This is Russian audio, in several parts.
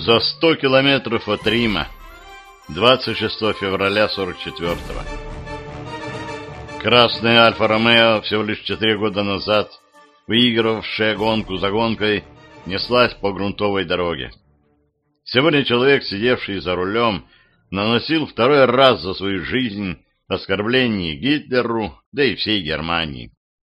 За 100 километров от Рима, 26 февраля 44-го. Красная Альфа-Ромео, всего лишь 4 года назад, выигравшая гонку за гонкой, неслась по грунтовой дороге. Сегодня человек, сидевший за рулем, наносил второй раз за свою жизнь оскорбление Гитлеру, да и всей Германии.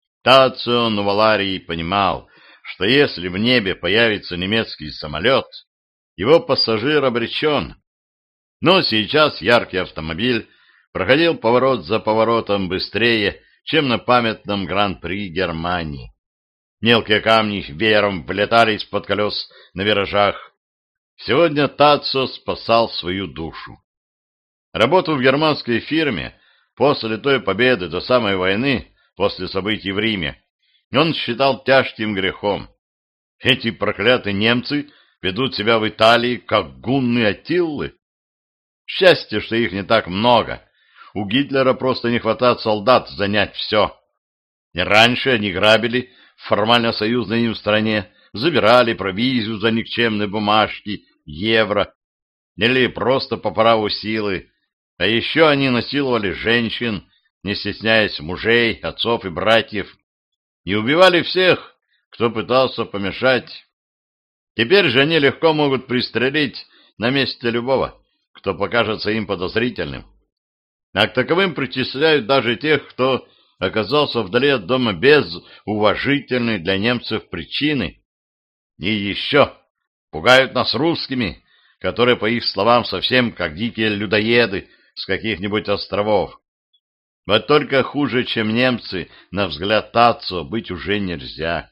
Тацио Нуваларий понимал, что если в небе появится немецкий самолет, его пассажир обречен. Но сейчас яркий автомобиль проходил поворот за поворотом быстрее, чем на памятном Гран-при Германии. Мелкие камни веером влетали из-под колес на виражах. Сегодня Тацио спасал свою душу. Работу в германской фирме после той победы до самой войны, после событий в Риме, он считал тяжким грехом. Эти проклятые немцы ведут себя в Италии, как гунны Аттиллы. Счастье, что их не так много. У Гитлера просто не хватает солдат занять все. И раньше они грабили в формально союзной им стране, забирали провизию за никчемные бумажки, евро, или просто по праву силы. А еще они насиловали женщин, не стесняясь мужей, отцов и братьев, и убивали всех, кто пытался помешать. Теперь же они легко могут пристрелить на месте любого, кто покажется им подозрительным. А к таковым причисляют даже тех, кто оказался вдали от дома без уважительной для немцев причины. И еще пугают нас русскими, которые, по их словам, совсем как дикие людоеды с каких-нибудь островов. Вот только хуже, чем немцы, на взгляд Тацио, быть уже нельзя.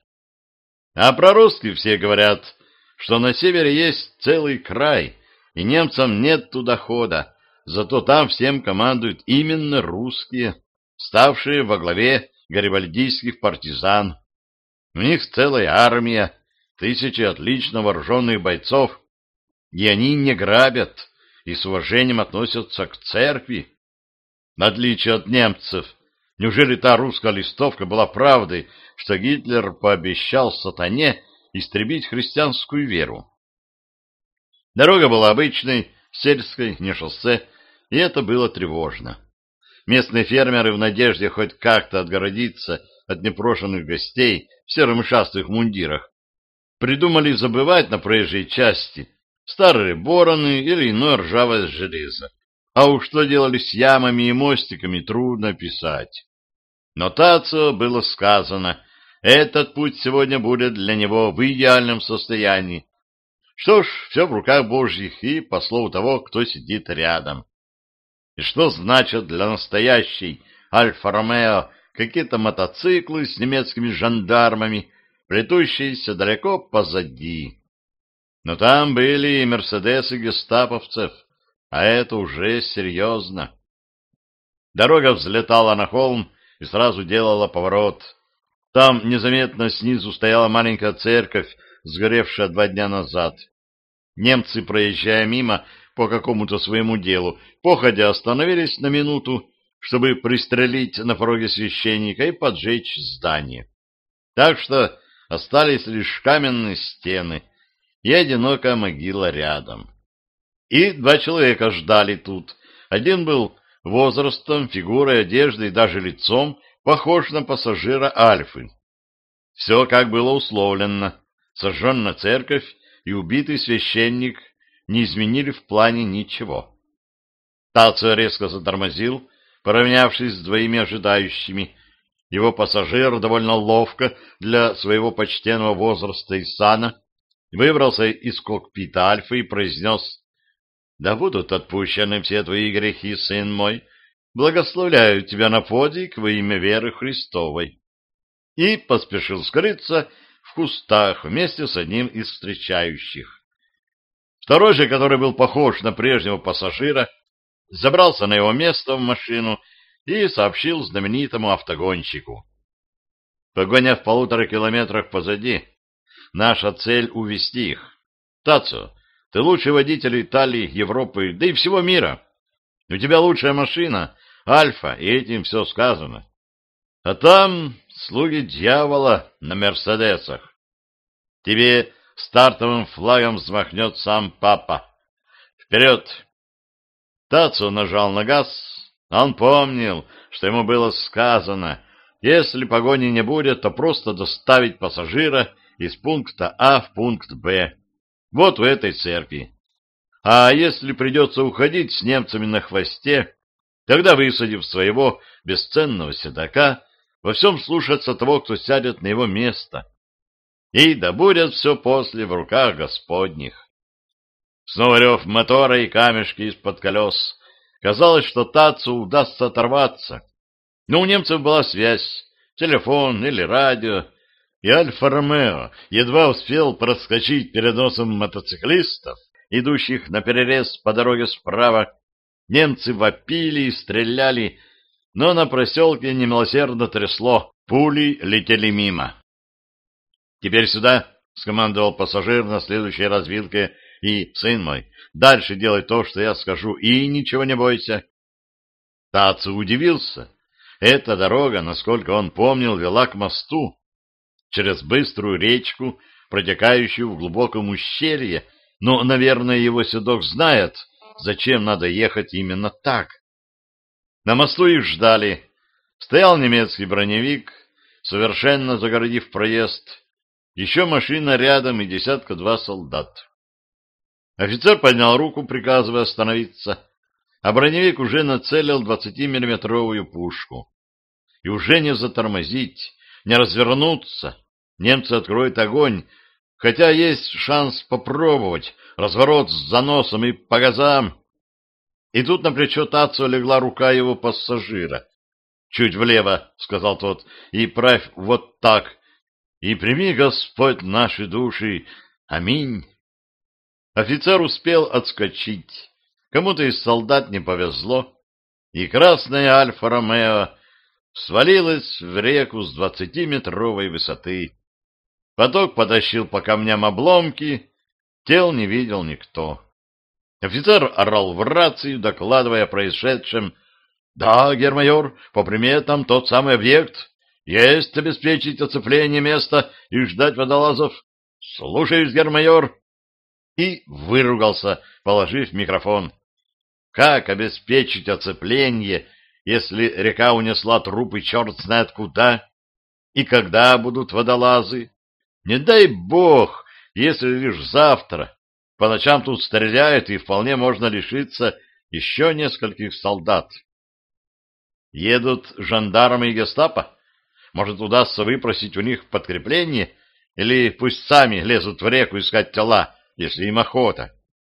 А про русских все говорят, что на севере есть целый край, и немцам нет туда хода, зато там всем командуют именно русские, ставшие во главе гарибальдийских партизан. У них целая армия, тысячи отлично вооруженных бойцов, и они не грабят и с уважением относятся к церкви. В отличие от немцев, неужели та русская листовка была правдой, что Гитлер пообещал сатане истребить христианскую веру? Дорога была обычной, сельской, не шоссе, и это было тревожно. Местные фермеры в надежде хоть как-то отгородиться от непрошенных гостей в серо-мышастых мундирах придумали забывать на проезжей части старые бороны или иное ржавое железо. А уж что делали с ямами и мостиками, трудно писать. Но Тацио было сказано, этот путь сегодня будет для него в идеальном состоянии. Что ж, все в руках Божьих и по слову того, кто сидит рядом. И что значит для настоящей Альфа-Ромео какие-то мотоциклы с немецкими жандармами, плетущиеся далеко позади? Но там были и мерседесы гестаповцев, а это уже серьезно. Дорога взлетала на холм и сразу делала поворот. Там незаметно снизу стояла маленькая церковь, сгоревшая 2 дня назад. Немцы, проезжая мимо по какому-то своему делу, походя остановились на минуту, чтобы пристрелить на пороге священника и поджечь здание. Так что остались лишь каменные стены и одинокая могила рядом. И 2 человека ждали тут. Один был возрастом, фигурой, одеждой и даже лицом похож на пассажира Альфы. Все, как было условлено. Сожжена церковь и убитый священник не изменили в плане ничего. Тацио резко затормозил, поравнявшись с 2 ожидающими. Его пассажир довольно ловко для своего почтенного возраста и сана выбрался из кокпита Альфы и произнес: «Да будут отпущены все твои грехи, сын мой. Благословляю тебя на подвиг во имя веры Христовой». И поспешил скрыться в кустах вместе с одним из встречающих. Второй же, который был похож на прежнего пассажира, забрался на его место в машину и сообщил знаменитому автогонщику: «Погоня в 1,5 километрах позади. Наша цель — увести их. Тацио, ты лучший водитель Италии, Европы, да и всего мира. У тебя лучшая машина, Альфа, и этим все сказано. А там слуги дьявола на мерседесах. Тебе стартовым флагом взмахнет сам папа. Вперед! Тацио нажал на газ. Он помнил, что ему было сказано, если погони не будет, то просто доставить пассажира из пункта А в пункт Б. Вот в этой церкви. А если придется уходить с немцами на хвосте, тогда, высадив своего бесценного седока, во всем слушаться того, кто сядет на его место. И да будет все после в руках Господних. Снова рев мотора и камешки из-под колес. Казалось, что Тацио удастся оторваться. Но у немцев была связь, телефон или радио, и Альфа-Ромео едва успел проскочить перед носом мотоциклистов, идущих наперерез по дороге справа. Немцы вопили и стреляли, но на проселке немилосердно трясло, пули летели мимо. «Теперь сюда!» — скомандовал пассажир на следующей развилке. «И, сын мой, дальше делай то, что я скажу, и ничего не бойся». Тацио удивился. Эта дорога, насколько он помнил, вела к мосту, через быструю речку, протекающую в глубоком ущелье, но, наверное, его седок знает, зачем надо ехать именно так. На мосту их ждали. Стоял немецкий броневик, совершенно загородив проезд. Еще машина рядом и десятка-два солдат. Офицер поднял руку, приказывая остановиться, а броневик уже нацелил 20-миллиметровую пушку. И уже не затормозить, не развернуться. Немцы откроют огонь, хотя есть шанс попробовать разворот с заносом и по газам. И тут на плечо Тацио легла рука его пассажира. «Чуть влево», — сказал тот, — «и правь вот так. И прими, Господь, наши души. Аминь». Офицер успел отскочить. Кому-то из солдат не повезло, и красная Альфа-Ромео свалилась в реку с 20-метровой высоты. Поток потащил по камням обломки, тел не видел никто. Офицер орал в рацию, докладывая о происшедшем. «Да, гермайор, по приметам тот самый объект. Есть обеспечить оцепление места и ждать водолазов. Слушаюсь, гермайор». И выругался, положив микрофон. Как обеспечить оцепление, если река унесла трупы черт знает куда? И когда будут водолазы? Не дай бог, если лишь завтра. По ночам тут стреляют, и вполне можно лишиться еще нескольких солдат. Едут жандармы и гестапо? Может, удастся выпросить у них подкрепление? Или пусть сами лезут в реку искать тела, если им охота?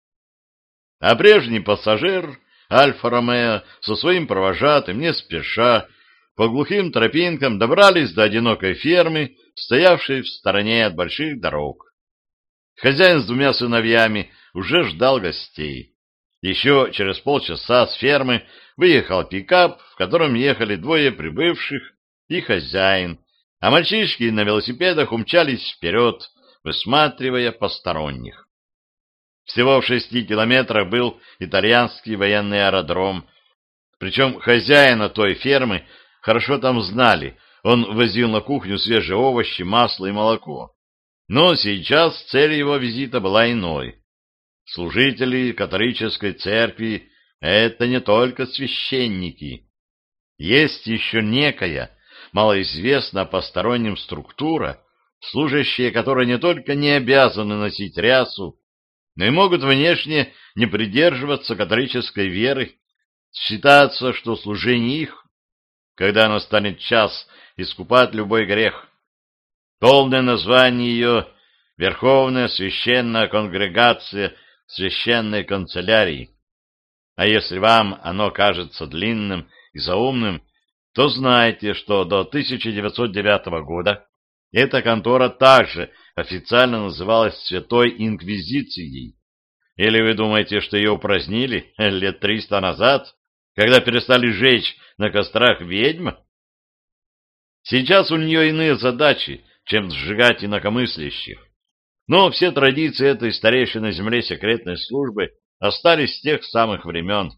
А прежний пассажир, Альфа-Ромео, со своим провожатым, не спеша, по глухим тропинкам добрались до одинокой фермы, стоявшей в стороне от больших дорог. Хозяин с двумя сыновьями уже ждал гостей. Еще через полчаса с фермы выехал пикап, в котором ехали двое прибывших и хозяин, а мальчишки на велосипедах умчались вперед, высматривая посторонних. Всего в 6 километрах был итальянский военный аэродром. Причем хозяина той фермы хорошо там знали. Он возил на кухню свежие овощи, масло и молоко. Но сейчас цель его визита была иной. Служители католической церкви — это не только священники. Есть еще некая, малоизвестная посторонним структура, служащие которой не только не обязаны носить рясу, но и могут внешне не придерживаться католической веры, считаться, что служение их, когда настанет час, искупать любой грех. Полное название ее — Верховная Священная Конгрегация Священной Канцелярии. А если вам оно кажется длинным и заумным, то знайте, что до 1909 года эта контора также официально называлась Святой Инквизицией. Или вы думаете, что ее упразднили лет 300 назад, когда перестали жечь на кострах ведьм? Сейчас у нее иные задачи, чем сжигать инакомыслящих. Но все традиции этой старейшей на земле секретной службы остались с тех самых времен.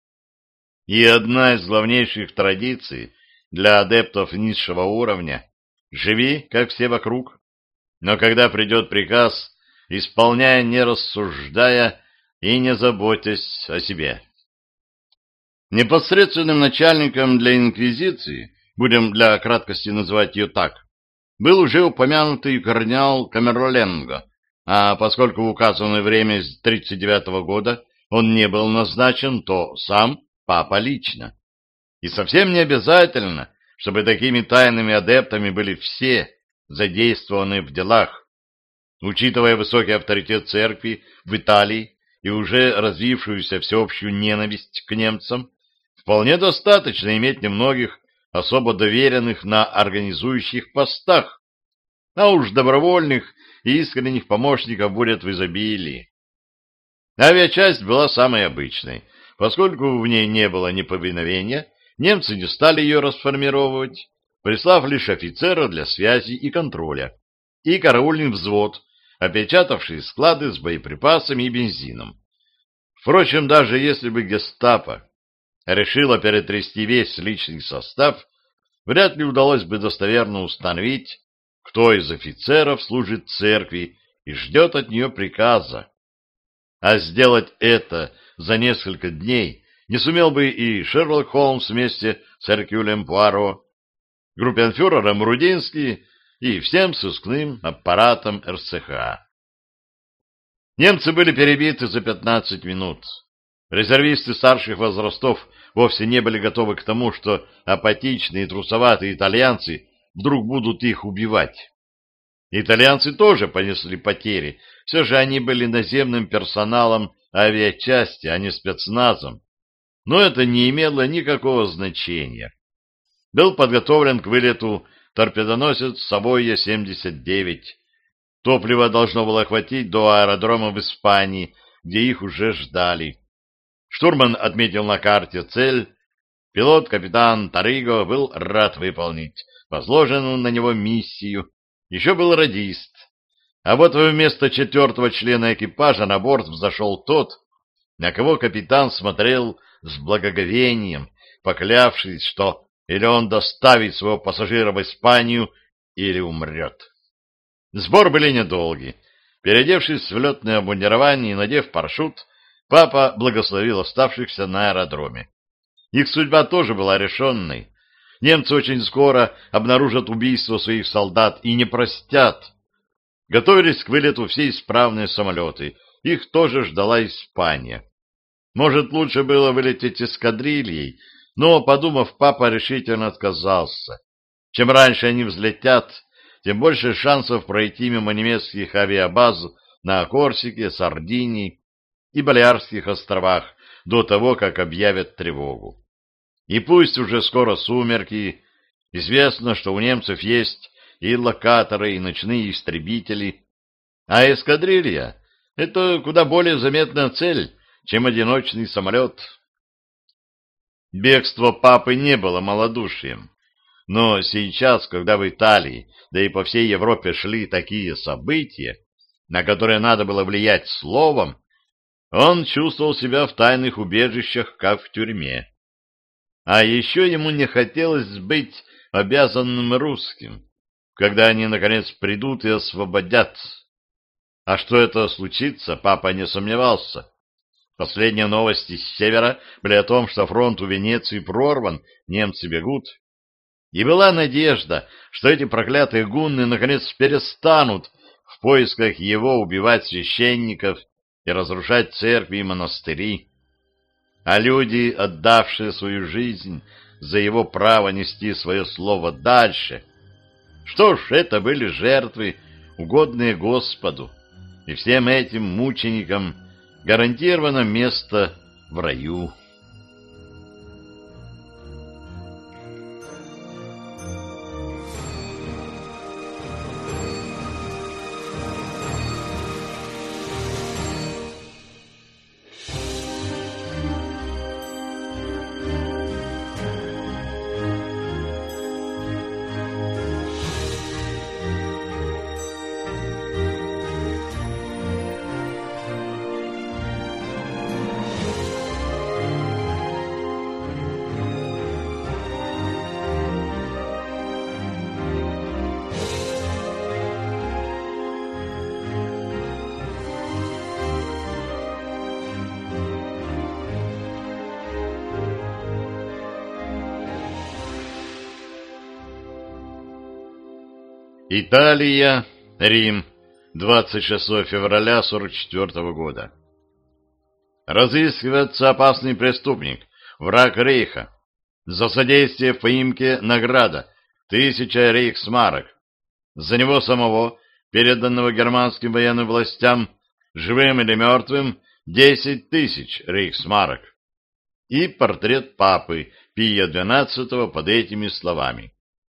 И одна из главнейших традиций для адептов низшего уровня — живи, как все вокруг. Но когда придет приказ, исполняя, не рассуждая и не заботясь о себе. Непосредственным начальником для инквизиции, будем для краткости называть ее так, был уже упомянутый кардинал Камерленго, а поскольку в указанное время с 1939 года он не был назначен, то сам папа лично. И совсем не обязательно, чтобы такими тайными адептами были все задействованы в делах. Учитывая высокий авторитет церкви в Италии и уже развившуюся всеобщую ненависть к немцам, вполне достаточно иметь немногих особо доверенных на организующих постах, а уж добровольных и искренних помощников будет в изобилии. Авиачасть была самой обычной. Поскольку в ней не было неповиновения, немцы не стали ее расформировать, прислав лишь офицера для связи и контроля, и караульный взвод, опечатавший склады с боеприпасами и бензином. Впрочем, даже если бы гестапо решило перетрясти весь личный состав, вряд ли удалось бы достоверно установить, кто из офицеров служит церкви и ждет от нее приказа. А сделать это за несколько дней не сумел бы и Шерлок Холмс вместе с Эркюлем Пуаро, группенфюрером Рудинский и всем сыскным аппаратом РСХ. Немцы были перебиты за 15 минут. Резервисты старших возрастов вовсе не были готовы к тому, что апатичные и трусоватые итальянцы вдруг будут их убивать. Итальянцы тоже понесли потери, все же они были наземным персоналом авиачасти, а не спецназом. Но это не имело никакого значения. Был подготовлен к вылету торпедоносец «Савойя-79». Топлива должно было хватить до аэродрома в Испании, где их уже ждали. Штурман отметил на карте цель. Пилот-капитан Тариго был рад выполнить возложенную на него миссию. Еще был радист. А вот вместо 4-го члена экипажа на борт взошел тот, на кого капитан смотрел с благоговением, поклявшись, что или он доставит своего пассажира в Испанию, или умрет. Сбор были недолгий. Переодевшись в летное обмундирование и надев парашют, папа благословил оставшихся на аэродроме. Их судьба тоже была решенной. Немцы очень скоро обнаружат убийство своих солдат и не простят. Готовились к вылету все исправные самолеты. Их тоже ждала Испания. Может, лучше было вылететь эскадрильей, но, подумав, папа решительно отказался. Чем раньше они взлетят, тем больше шансов пройти мимо немецких авиабаз на Корсике, Сардинии и Балиарских островах до того, как объявят тревогу. И пусть уже скоро сумерки, известно, что у немцев есть и локаторы, и ночные истребители, а эскадрилья — это куда более заметная цель, чем одиночный самолет. Бегство папы не было малодушием, но сейчас, когда в Италии, да и по всей Европе шли такие события, на которые надо было влиять словом, он чувствовал себя в тайных убежищах, как в тюрьме. А еще ему не хотелось быть обязанным русским, когда они, наконец, придут и освободят. А что это случится, папа не сомневался. Последние новости с севера были о том, что фронт у Венеции прорван, немцы бегут. И была надежда, что эти проклятые гунны, наконец, перестанут в поисках его убивать священников и разрушать церкви и монастыри. А люди, отдавшие свою жизнь за его право нести свое слово дальше, что ж, это были жертвы, угодные Господу, и всем этим мученикам гарантировано место в раю. Италия, Рим, 26 февраля 44 года. Разыскивается опасный преступник, враг Рейха. За содействие в поимке награда 1000 рейхсмарок. За него самого, переданного германским военным властям, живым или мертвым, 10 000 рейхсмарок. И портрет папы Пия XII под этими словами.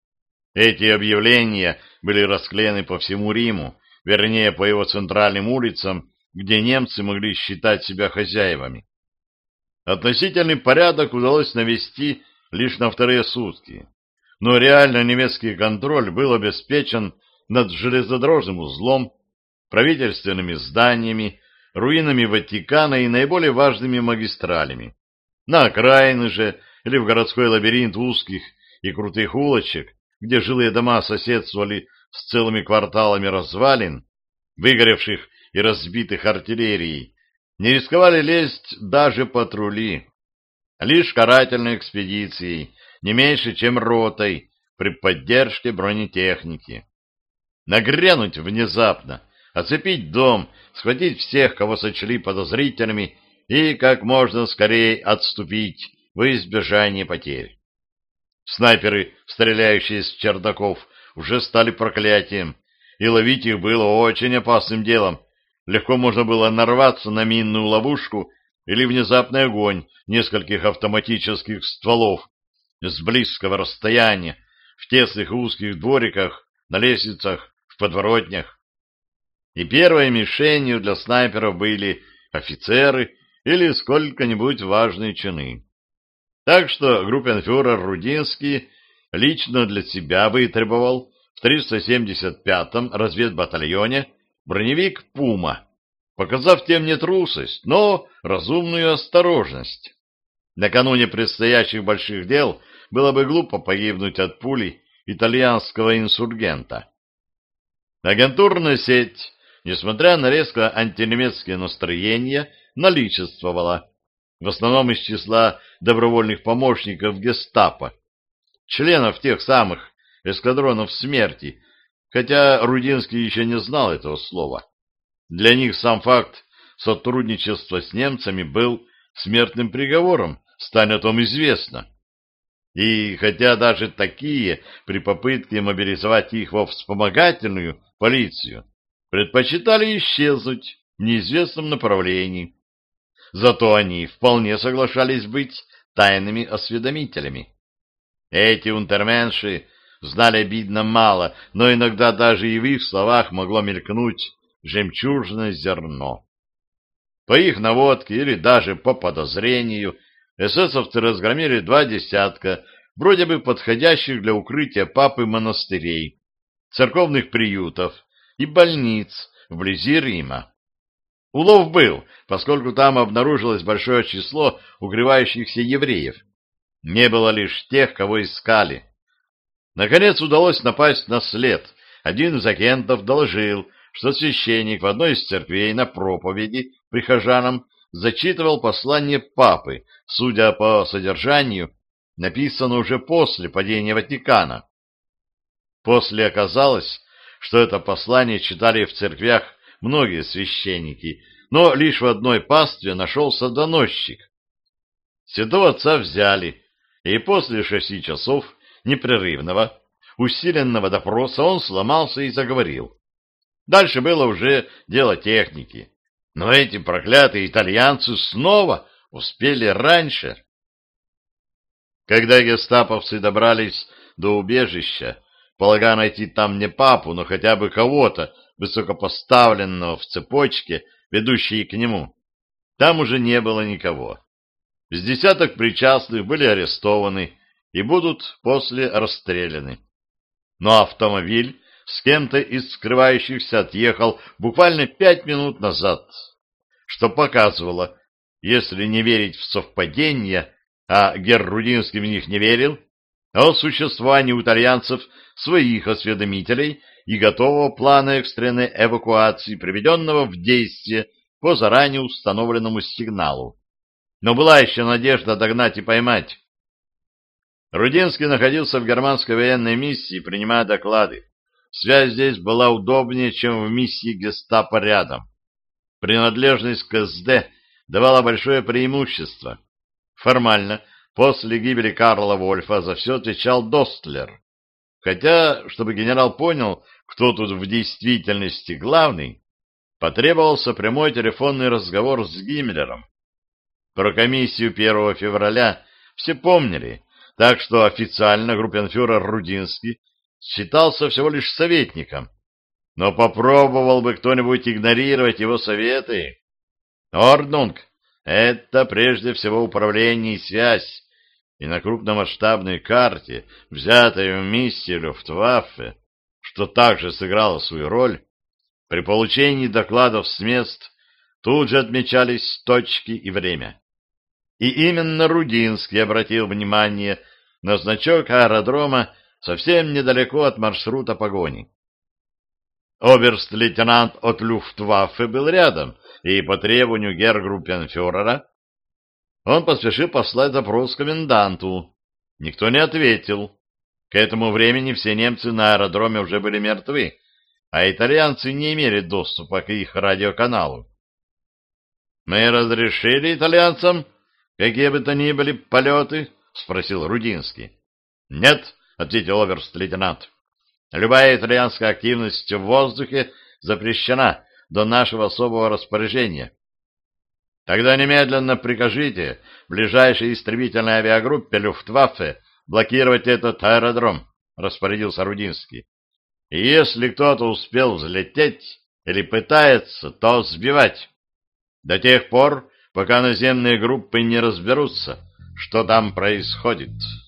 Эти объявления были расклеены по всему Риму, вернее, по его центральным улицам, где немцы могли считать себя хозяевами. Относительный порядок удалось навести лишь на вторые сутки, но реально немецкий контроль был обеспечен над железнодорожным узлом, правительственными зданиями, руинами Ватикана и наиболее важными магистралями. На окраины же или в городской лабиринт узких и крутых улочек, где жилые дома соседствовали с целыми кварталами развалин, выгоревших и разбитых артиллерией, не рисковали лезть даже патрули. Лишь карательной экспедицией, не меньше, чем ротой, при поддержке бронетехники. Нагрянуть внезапно, оцепить дом, схватить всех, кого сочли подозрительными, и как можно скорее отступить во избежание потерь. Снайперы, стреляющие с чердаков, уже стали проклятием, и ловить их было очень опасным делом. Легко можно было нарваться на минную ловушку или внезапный огонь нескольких автоматических стволов с близкого расстояния, в тесных узких двориках, на лестницах, в подворотнях. И первой мишенью для снайперов были офицеры или сколько-нибудь важные чины. Так что группенфюрер Рудинский лично для себя вытребовал в 375-м разведбатальоне броневик «Пума», показав тем не трусость, но разумную осторожность. Накануне предстоящих больших дел было бы глупо погибнуть от пули итальянского инсургента. Агентурная сеть, несмотря на резко антинемецкие настроения, наличествовала, в основном из числа добровольных помощников гестапо, членов тех самых эскадронов смерти, хотя Рудинский еще не знал этого слова. Для них сам факт сотрудничества с немцами был смертным приговором, стань о том известно. И хотя даже такие, при попытке мобилизовать их во вспомогательную полицию, предпочитали исчезнуть в неизвестном направлении. Зато они вполне соглашались быть тайными осведомителями. Эти унтерменши знали обидно мало, но иногда даже и в их словах могло мелькнуть жемчужное зерно. По их наводке или даже по подозрению эсэсовцы разгромили 2 десятка вроде бы подходящих для укрытия папы монастырей, церковных приютов и больниц вблизи Рима. Улов был, поскольку там обнаружилось большое число укрывающихся евреев. Не было лишь тех, кого искали. Наконец удалось напасть на след. Один из агентов доложил, что священник в одной из церквей на проповеди прихожанам зачитывал послание папы, судя по содержанию, написано уже после падения Ватикана. После оказалось, что это послание читали в церквях многие священники, но лишь в одной пастве нашелся доносчик. Святого отца взяли, и после 6 часов непрерывного, усиленного допроса он сломался и заговорил. Дальше было уже дело техники. Но эти проклятые итальянцы снова успели раньше. Когда гестаповцы добрались до убежища, полагая найти там не папу, но хотя бы кого-то, высокопоставленного в цепочке, ведущей к нему, там уже не было никого. С десяток причастных были арестованы и будут после расстреляны. Но автомобиль с кем-то из скрывающихся отъехал буквально 5 минут назад, что показывало, если не верить в совпадения, а герр Рудинский в них не верил, о существовании у итальянцев своих осведомителей и готового плана экстренной эвакуации, приведенного в действие по заранее установленному сигналу. Но была еще надежда догнать и поймать. Рудинский находился в германской военной миссии, принимая доклады. связь здесь была удобнее, чем в миссии гестапо рядом. Принадлежность к СД давала большое преимущество. Формально, после гибели Карла Вольфа за все отвечал Достлер. Хотя, чтобы генерал понял, кто тут в действительности главный, потребовался прямой телефонный разговор с Гиммлером. Про комиссию 1 февраля все помнили, так что официально группенфюрер Рудинский считался всего лишь советником. Но попробовал бы кто-нибудь игнорировать его советы. Орднунг — это прежде всего управление и связь, и на крупномасштабной карте, взятой в миссии Люфтваффе, что также сыграло свою роль, при получении докладов с мест тут же отмечались точки и время. И именно Рудинский обратил внимание на значок аэродрома совсем недалеко от маршрута погони. Оберст-лейтенант от Люфтваффе был рядом, и по требованию герргруппенфюрера он поспешил послать запрос коменданту. Никто не ответил. К этому времени все немцы на аэродроме уже были мертвы, а итальянцы не имели доступа к их радиоканалу. «Мы разрешили итальянцам какие бы то ни были полеты?» — спросил Рудинский. «Нет», — ответил оберст-лейтенант. «Любая итальянская активность в воздухе запрещена до нашего особого распоряжения». «Тогда немедленно прикажите ближайшей истребительной авиагруппе Люфтваффе блокировать этот аэродром», — распорядился Рудинский. «И если кто-то успел взлететь или пытается, то сбивать. До тех пор, пока наземные группы не разберутся, что там происходит».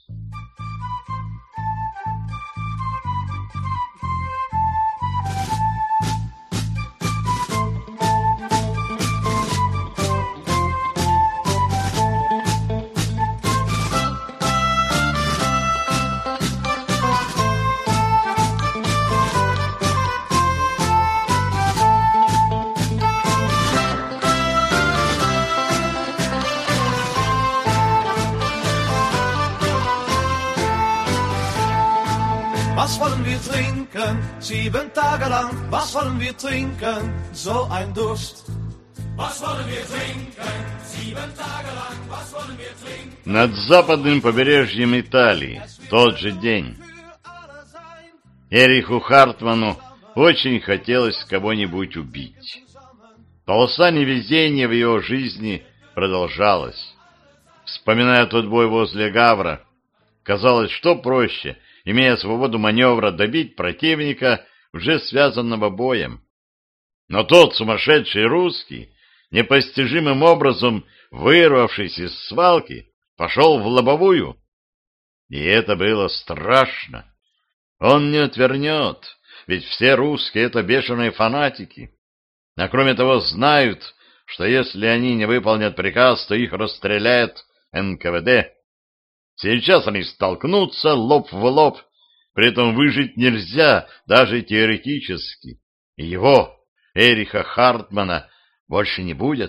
Was wollen wir trinken? 7 Tage lang. Was wollen wir trinken? So ein Durst. Was wollen wir trinken? 7 Tage lang. Was wollen wir trinken? Над западным побережьем Италии тот же день. Эриху Хартману очень хотелось кого-нибудь убить. Полоса невезения в его жизни продолжалась. Вспоминая тот бой возле Гавра, казалось, что проще, имея свободу маневра, добить противника, уже связанного боем. Но тот сумасшедший русский, непостижимым образом вырвавшись из свалки, пошел в лобовую. И это было страшно. Он не отвернет, ведь все русские — это бешеные фанатики. А кроме того, знают, что если они не выполнят приказ, то их расстреляет НКВД. Сейчас они столкнутся лоб в лоб, при этом выжить нельзя даже теоретически. И его, Эриха Хартмана, больше не будет.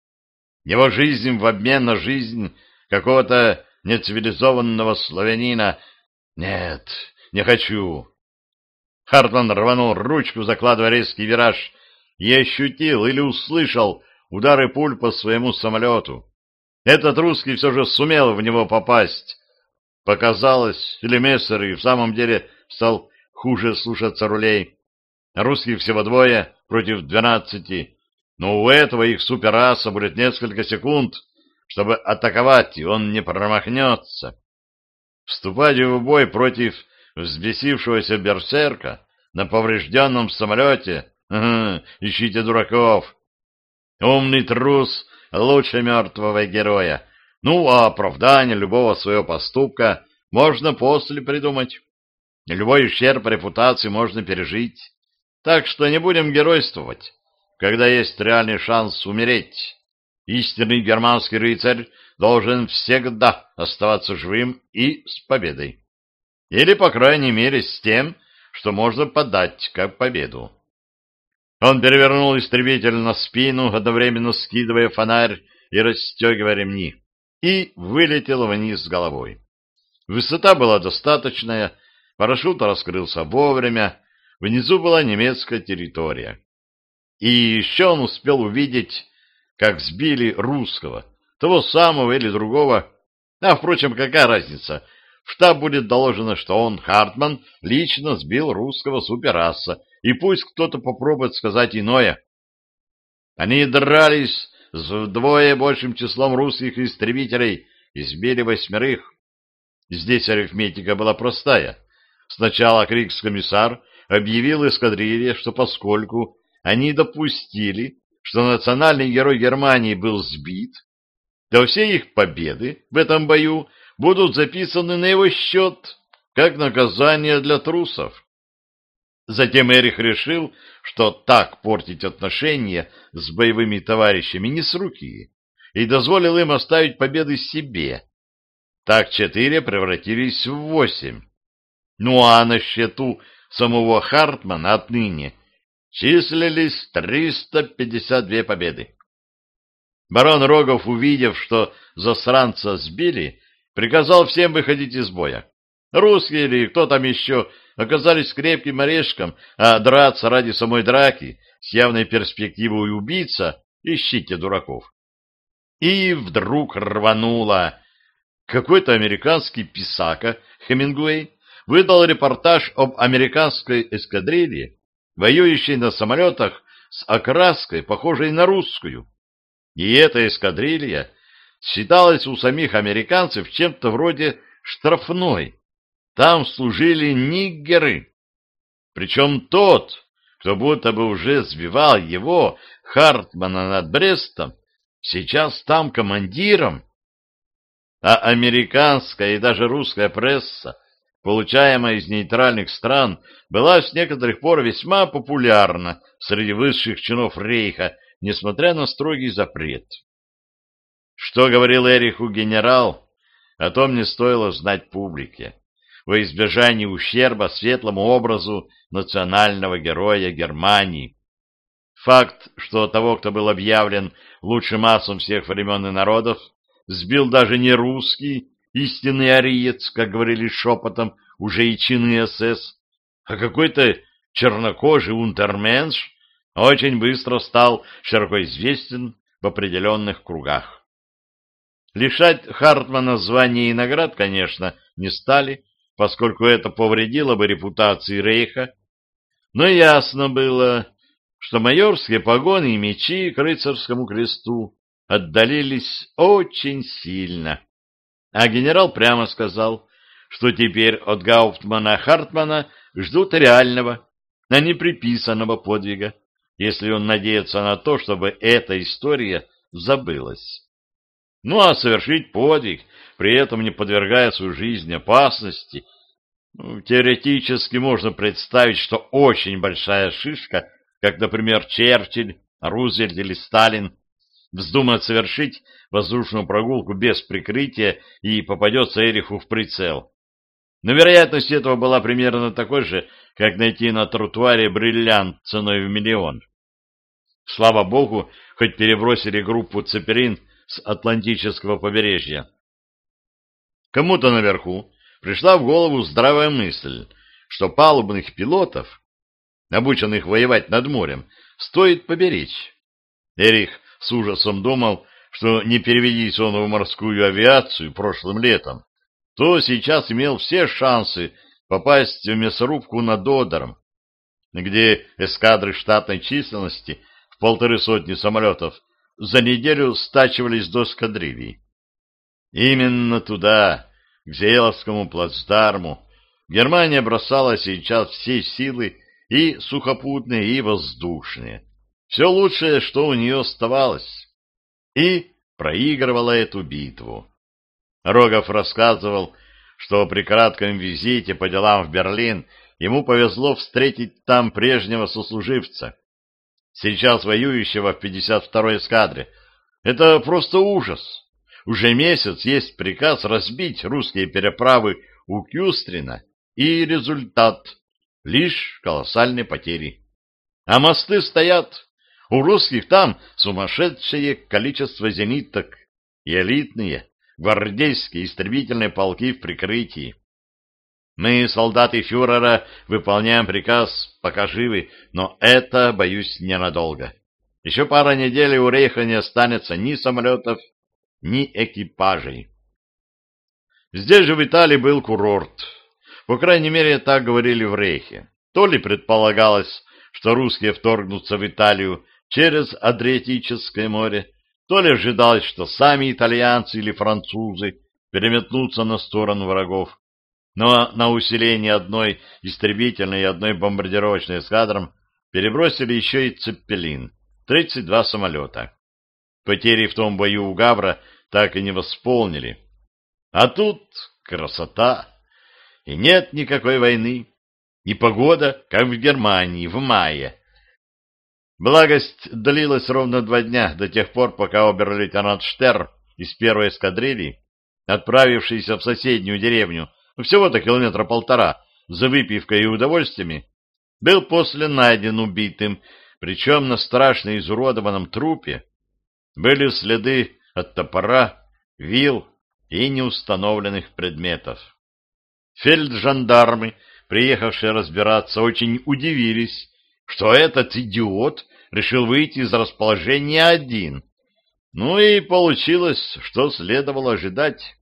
Его жизнь в обмен на жизнь какого-то нецивилизованного славянина. Нет, не хочу. Хартман рванул ручку, закладывая резкий вираж, и ощутил или услышал удары пуль по своему самолету. Этот русский все же сумел в него попасть. Показалось, или Мессер и в самом деле стал хуже слушаться рулей. Русских всего 2 против 12, но у этого их супераса будет несколько секунд, чтобы атаковать, и он не промахнется. Вступать в бой против взбесившегося берсерка на поврежденном самолете — ищите дураков. Умный трус лучше мертвого героя. Ну, а оправдание любого своего поступка можно после придумать. Любой ущерб репутации можно пережить. Так что не будем геройствовать, когда есть реальный шанс умереть. Истинный германский рыцарь должен всегда оставаться живым и с победой. Или, по крайней мере, с тем, что можно подать как победу. Он перевернул истребитель на спину, одновременно скидывая фонарь и расстегивая ремни, и вылетел вниз с головой. Высота была достаточная, парашют раскрылся вовремя, внизу была немецкая территория. И еще он успел увидеть, как сбили русского, того самого или другого. А, впрочем, какая разница? В штаб будет доложено, что он, Хартман, лично сбил русского супераса, и пусть кто-то попробует сказать иное. Они дрались с вдвое большим числом русских истребителей и сбили 8. Здесь арифметика была простая. Сначала кригскомиссар объявил эскадрилье, что поскольку они допустили, что национальный герой Германии был сбит, то все их победы в этом бою будут записаны на его счет, как наказание для трусов. Затем Эрих решил, что так портить отношения с боевыми товарищами не с руки, и дозволил им оставить победы себе. Так 4 превратились в 8. Ну а на счету самого Хартмана отныне числились 352 победы. Барон Рогов, увидев, что засранца сбили, приказал всем выходить из боя. Русские или кто там еще оказались крепким орешком, а драться ради самой драки с явной перспективой убийца — ищите дураков. И вдруг рвануло. Какой-то американский писака Хемингуэй выдал репортаж об американской эскадрилье, воюющей на самолетах с окраской, похожей на русскую. И эта эскадрилья считалась у самих американцев чем-то вроде штрафной. Там служили ниггеры. Причем тот, кто будто бы уже сбивал его, Хартмана, над Брестом, сейчас там командиром. А американская и даже русская пресса, получаемая из нейтральных стран, была с некоторых пор весьма популярна среди высших чинов рейха, несмотря на строгий запрет. Что говорил Эриху генерал, о том не стоило знать публике, во избежание ущерба светлому образу национального героя Германии. Факт, что того, кто был объявлен лучшим асом всех времен и народов, сбил даже не русский, истинный ариец, как говорили шепотом уже и чины СС, а какой-то чернокожий унтерменш, очень быстро стал широко известен в определенных кругах. Лишать Хартмана звания и наград, конечно, не стали, поскольку это повредило бы репутации рейха, но ясно было, что майорские погоны и мечи к рыцарскому кресту отдалились очень сильно. А генерал прямо сказал, что теперь от гауптмана Хартмана ждут реального, а не приписанного подвига, если он надеется на то, чтобы эта история забылась. Ну а совершить подвиг, при этом не подвергая свою жизнь опасности, теоретически можно представить, что очень большая шишка, как, например, Черчилль, Рузвельт или Сталин, вздумает совершить воздушную прогулку без прикрытия и попадется Эриху в прицел. Но вероятность этого была примерно такой же, как найти на тротуаре бриллиант ценой в 1 миллион. Слава богу, хоть перебросили группу Цепелин с Атлантического побережья. Кому-то наверху пришла в голову здравая мысль, что палубных пилотов, обученных воевать над морем, стоит поберечь. Эрих с ужасом думал, что не переведись он в морскую авиацию прошлым летом, то сейчас имел все шансы попасть в мясорубку над Одером, где эскадры штатной численности в 150 самолетов за неделю стачивались до эскадрильи. Именно туда, к Зейловскому плацдарму, Германия бросала сейчас все силы, и сухопутные, и воздушные. Все лучшее, что у нее оставалось. И проигрывала эту битву. Рогов рассказывал, что при кратком визите по делам в Берлин ему повезло встретить там прежнего сослуживца, сейчас воюющего в 52-й эскадре. Это просто ужас. Уже месяц есть приказ разбить русские переправы у Кюстрина, и результат — лишь колоссальные потери. А мосты стоят. У русских там сумасшедшее количество зениток и элитные гвардейские истребительные полки в прикрытии. Мы, солдаты фюрера, выполняем приказ, пока живы, но это, боюсь, ненадолго. Еще пара недель, и у Рейха не останется ни самолетов, ни экипажей. Здесь же в Италии был курорт. По крайней мере, так говорили в Рейхе. То ли предполагалось, что русские вторгнутся в Италию через Адриатическое море, то ли ожидалось, что сами итальянцы или французы переметнутся на сторону врагов. Но на усиление одной истребительной и одной бомбардировочной эскадрам перебросили еще и Цеппелин, 32 самолета. Потери в том бою у Гавра так и не восполнили. А тут красота, и нет никакой войны, и погода, как в Германии, в мае. Благость длилась ровно 2 дня, до тех пор, пока обер-лейтенант Штер из первой эскадрильи, отправившийся в соседнюю деревню, всего-то 1,5 километра, за выпивкой и удовольствиями, был после найден убитым, причем на страшно изуродованном трупе были следы от топора, вил и неустановленных предметов. Фельджандармы, приехавшие разбираться, очень удивились, что этот идиот решил выйти из расположения один. Ну и получилось, что следовало ожидать.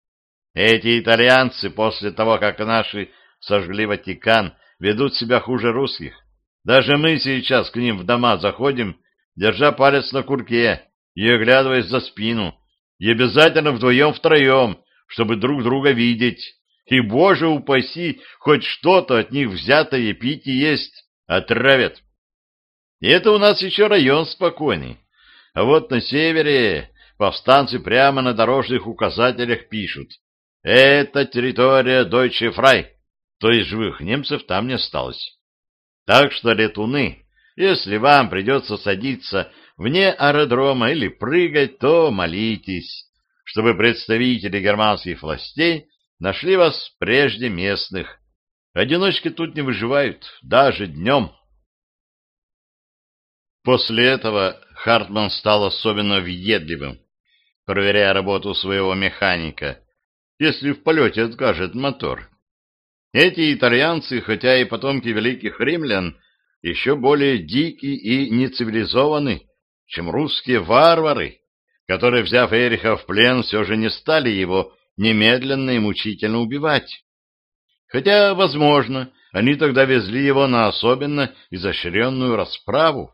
Эти итальянцы после того, как наши сожгли Ватикан, ведут себя хуже русских. Даже мы сейчас к ним в дома заходим, держа палец на курке и оглядываясь за спину, и обязательно вдвоем-втроем, чтобы друг друга видеть. И, боже упаси, хоть что-то от них взятое пить и есть, отравят. И это у нас еще район спокойный. А вот на севере повстанцы прямо на дорожных указателях пишут: это территория Deutsche Frei, то есть живых немцев там не осталось. Так что, летуны, если вам придется садиться вне аэродрома или прыгать, то молитесь, чтобы представители германских властей нашли вас прежде местных. Одиночки тут не выживают, даже днем. После этого Хартман стал особенно въедливым, проверяя работу своего механика, если в полете откажет мотор. Эти итальянцы, хотя и потомки великих римлян, еще более дикие и нецивилизованы, чем русские варвары, которые, взяв Эриха в плен, все же не стали его немедленно и мучительно убивать. Хотя, возможно, они тогда везли его на особенно изощренную расправу.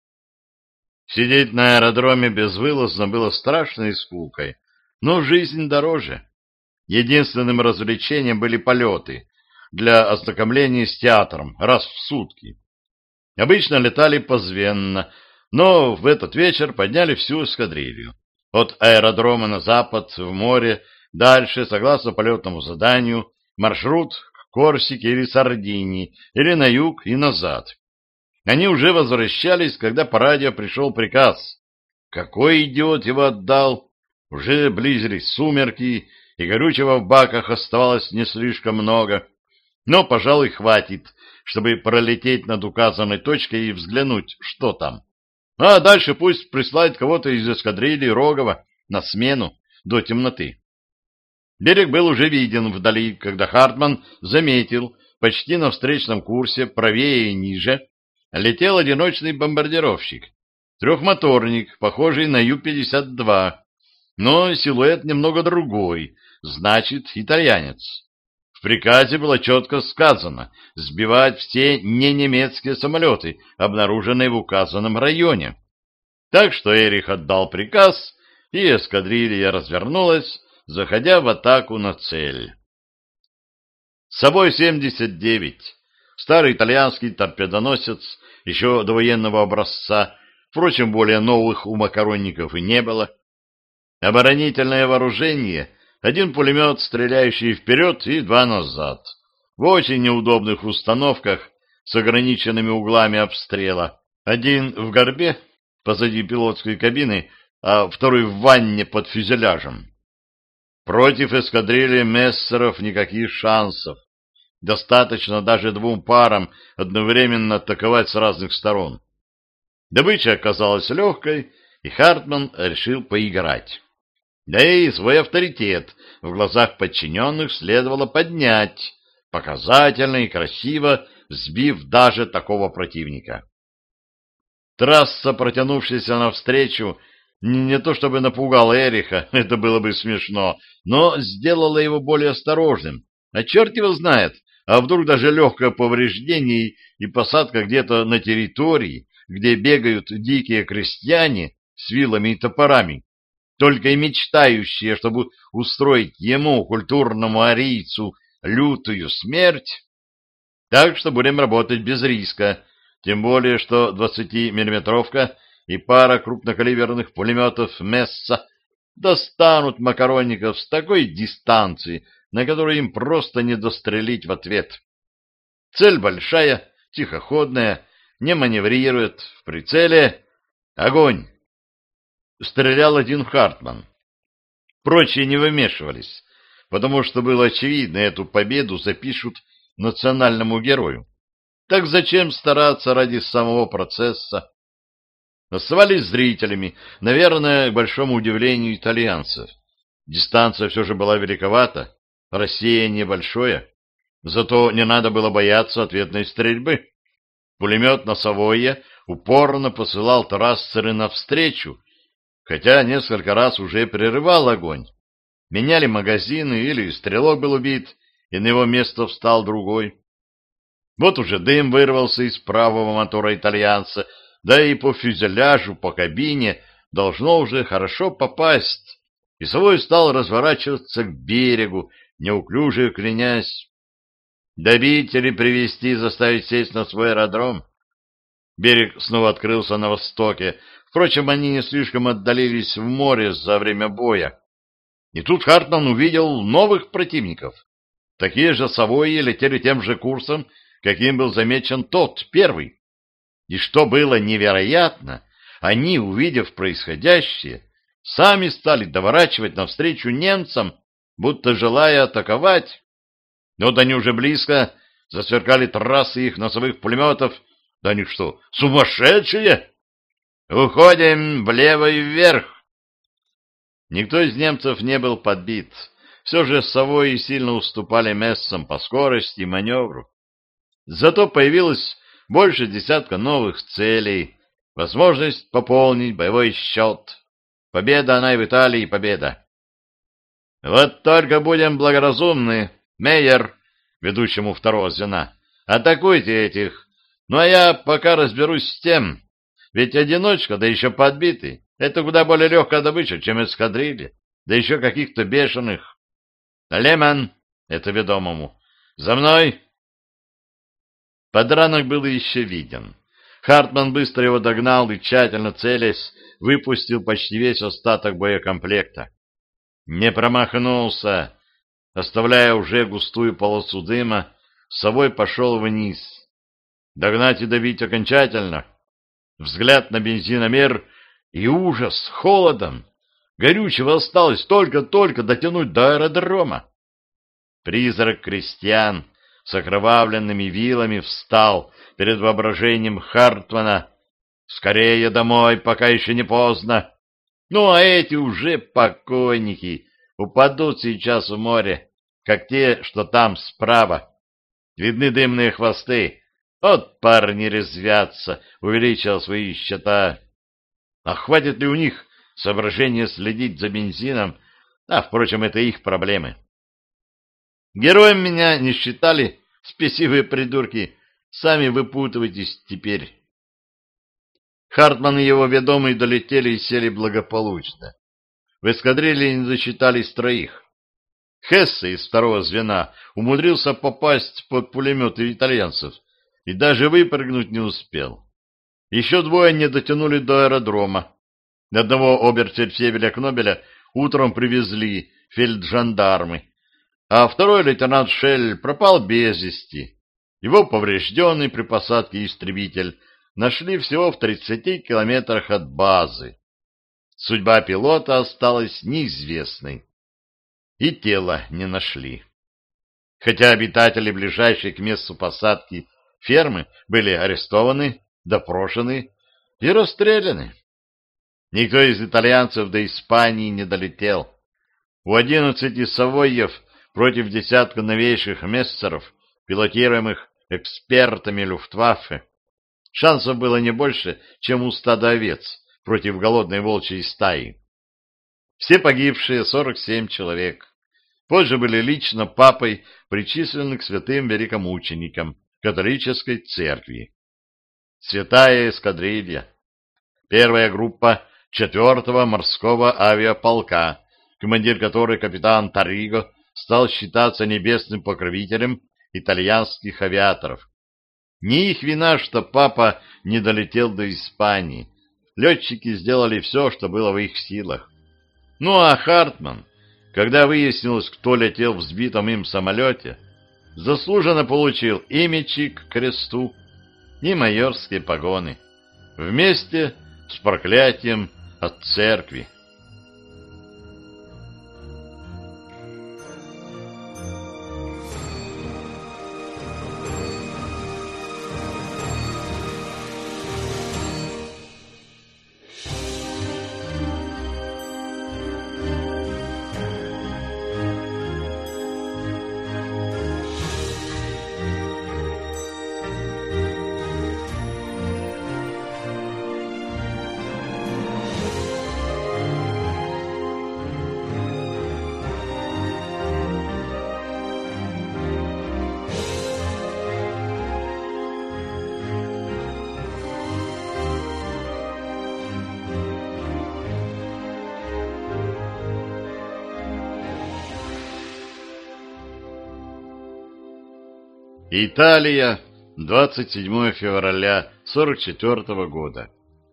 Сидеть на аэродроме безвылазно было страшной скукой, но жизнь дороже. Единственным развлечением были полеты для ознакомления с театром раз в сутки. Обычно летали позвенно, но в этот вечер подняли всю эскадрилью. От аэродрома на запад, в море, дальше, согласно полетному заданию, маршрут к Корсике или Сардинии, или на юг и назад. Они уже возвращались, когда по радио пришел приказ. Какой идиот его отдал? Уже близились сумерки, и горючего в баках оставалось не слишком много, но, пожалуй, хватит, чтобы пролететь над указанной точкой и взглянуть, что там. А дальше пусть прислать кого-то из эскадрильи Рогова на смену до темноты. Берег был уже виден вдали, когда Хартман заметил, почти на встречном курсе, правее и ниже, летел одиночный бомбардировщик, трехмоторник, похожий на Ю-52, но силуэт немного другой, значит, итальянец. В приказе было четко сказано сбивать все ненемецкие самолеты, обнаруженные в указанном районе. Так что Эрих отдал приказ, и эскадрилья развернулась, заходя в атаку на цель. С собой 79, старый итальянский торпедоносец, еще довоенного образца, впрочем, более новых у макаронников и не было. Оборонительное вооружение — 1 пулемет, стреляющий вперед, и 2 назад, в очень неудобных установках с ограниченными углами обстрела. Один в горбе, позади пилотской кабины, а второй в ванне под фюзеляжем. Против эскадрильи мессеров никаких шансов. Достаточно даже 2 парам одновременно атаковать с разных сторон. Добыча оказалась легкой, и Хартман решил поиграть. Да и свой авторитет в глазах подчиненных следовало поднять, показательно и красиво сбив даже такого противника. Трасса, протянувшаяся навстречу, не то чтобы напугала Эриха, это было бы смешно, но сделала его более осторожным. А черт его знает, а вдруг даже легкое повреждение и посадка где-то на территории, где бегают дикие крестьяне с вилами и топорами, только и мечтающие, чтобы устроить ему, культурному арийцу, лютую смерть. Так что будем работать без риска, тем более, что 20-миллиметровка и пара крупнокалиберных пулеметов Месса достанут макаронников с такой дистанции, на которой им просто не дострелить в ответ. Цель большая, тихоходная, не маневрирует, в прицеле. Огонь! Стрелял один Хартман. Прочие не вымешивались, потому что было очевидно, эту победу запишут национальному герою. Так зачем стараться ради самого процесса? Оставались зрителями, наверное, к большому удивлению итальянцев. Дистанция все же была великовата, рассеяние большое, зато не надо было бояться ответной стрельбы. Пулемет на Савойе упорно посылал трассеры навстречу, хотя несколько раз уже прерывал огонь. Меняли магазины или стрелок был убит, и на его место встал другой. Вот уже дым вырвался из правого мотора итальянца, да и по фюзеляжу, по кабине должно уже хорошо попасть. И Савой стал разворачиваться к берегу, неуклюже клянясь. Добить или привести, заставить сесть на свой аэродром. Берег снова открылся на востоке. Впрочем, они не слишком отдалились в море за время боя. И тут Хартман увидел новых противников. Такие же Савойи летели тем же курсом, каким был замечен тот, первый. И что было невероятно, они, увидев происходящее, сами стали доворачивать навстречу немцам, будто желая атаковать. Вот они уже близко, засверкали трассы их носовых пулеметов. Да они что, сумасшедшие? Уходим влево и вверх. Никто из немцев не был подбит. Все же Савойи сильно уступали Мессам по скорости и маневру. Зато появилось больше десятка новых целей, возможность пополнить боевой счет. Победа она и в Италии, победа. Вот только будем благоразумны, Мейер, ведущему второго звена, атакуйте этих, ну а я пока разберусь с тем, ведь одиночка, да еще подбитый, это куда более легкая добыча, чем эскадрилья, да еще каких-то бешеных. Лемон, это ведомому, за мной. Подранок был еще виден. Хартман быстро его догнал и, тщательно целясь, выпустил почти весь остаток боекомплекта. Не промахнулся. Оставляя уже густую полосу дыма, Савой пошел вниз. Догнать и добить окончательно. Взгляд на бензиномер и ужас, холодом. Горючего осталось только-только дотянуть до аэродрома. Призрак крестьян с окровавленными вилами встал перед воображением Хартмана. Скорее домой, пока еще не поздно. Ну, а эти уже покойники упадут сейчас в море, как те, что там справа. Видны дымные хвосты. Вот парни резвятся, увеличил свои счета. А хватит ли у них соображения следить за бензином? А, впрочем, это их проблемы. Героем меня не считали, спесивые придурки. Сами выпутывайтесь теперь. Хартман и его ведомые долетели и сели благополучно. В эскадрилье не засчитались троих. Хессе из второго звена умудрился попасть под пулеметы итальянцев и даже выпрыгнуть не успел. Еще двое не дотянули до аэродрома. Одного обер-фельдфебеля Кнобеля утром привезли фельджандармы, а второй лейтенант Шель пропал без вести. Его поврежденный при посадке истребитель нашли всего в 30 километрах от базы. Судьба пилота осталась неизвестной. И тело не нашли. Хотя обитатели, ближайшей к месту посадки фермы, были арестованы, допрошены и расстреляны. Никто из итальянцев до Испании не долетел. У 11 Савойев против десятка новейших мессеров пилотируемых экспертами Люфтваффе, шансов было не больше, чем у стада овец против голодной волчьей стаи. Все погибшие, 47 человек, позже были лично папой причислены к святым великомученикам католической церкви. Святая эскадрилья. Первая группа 4-го морского авиаполка, командир которой капитан Тариго стал считаться небесным покровителем итальянских авиаторов. Не их вина, что папа не долетел до Испании. Летчики сделали все, что было в их силах. Ну а Хартман, когда выяснилось, кто летел в сбитом им самолете, заслуженно получил и мечи к кресту, и майорские погоны, вместе с проклятием от церкви. Италия, 27 февраля 44 года.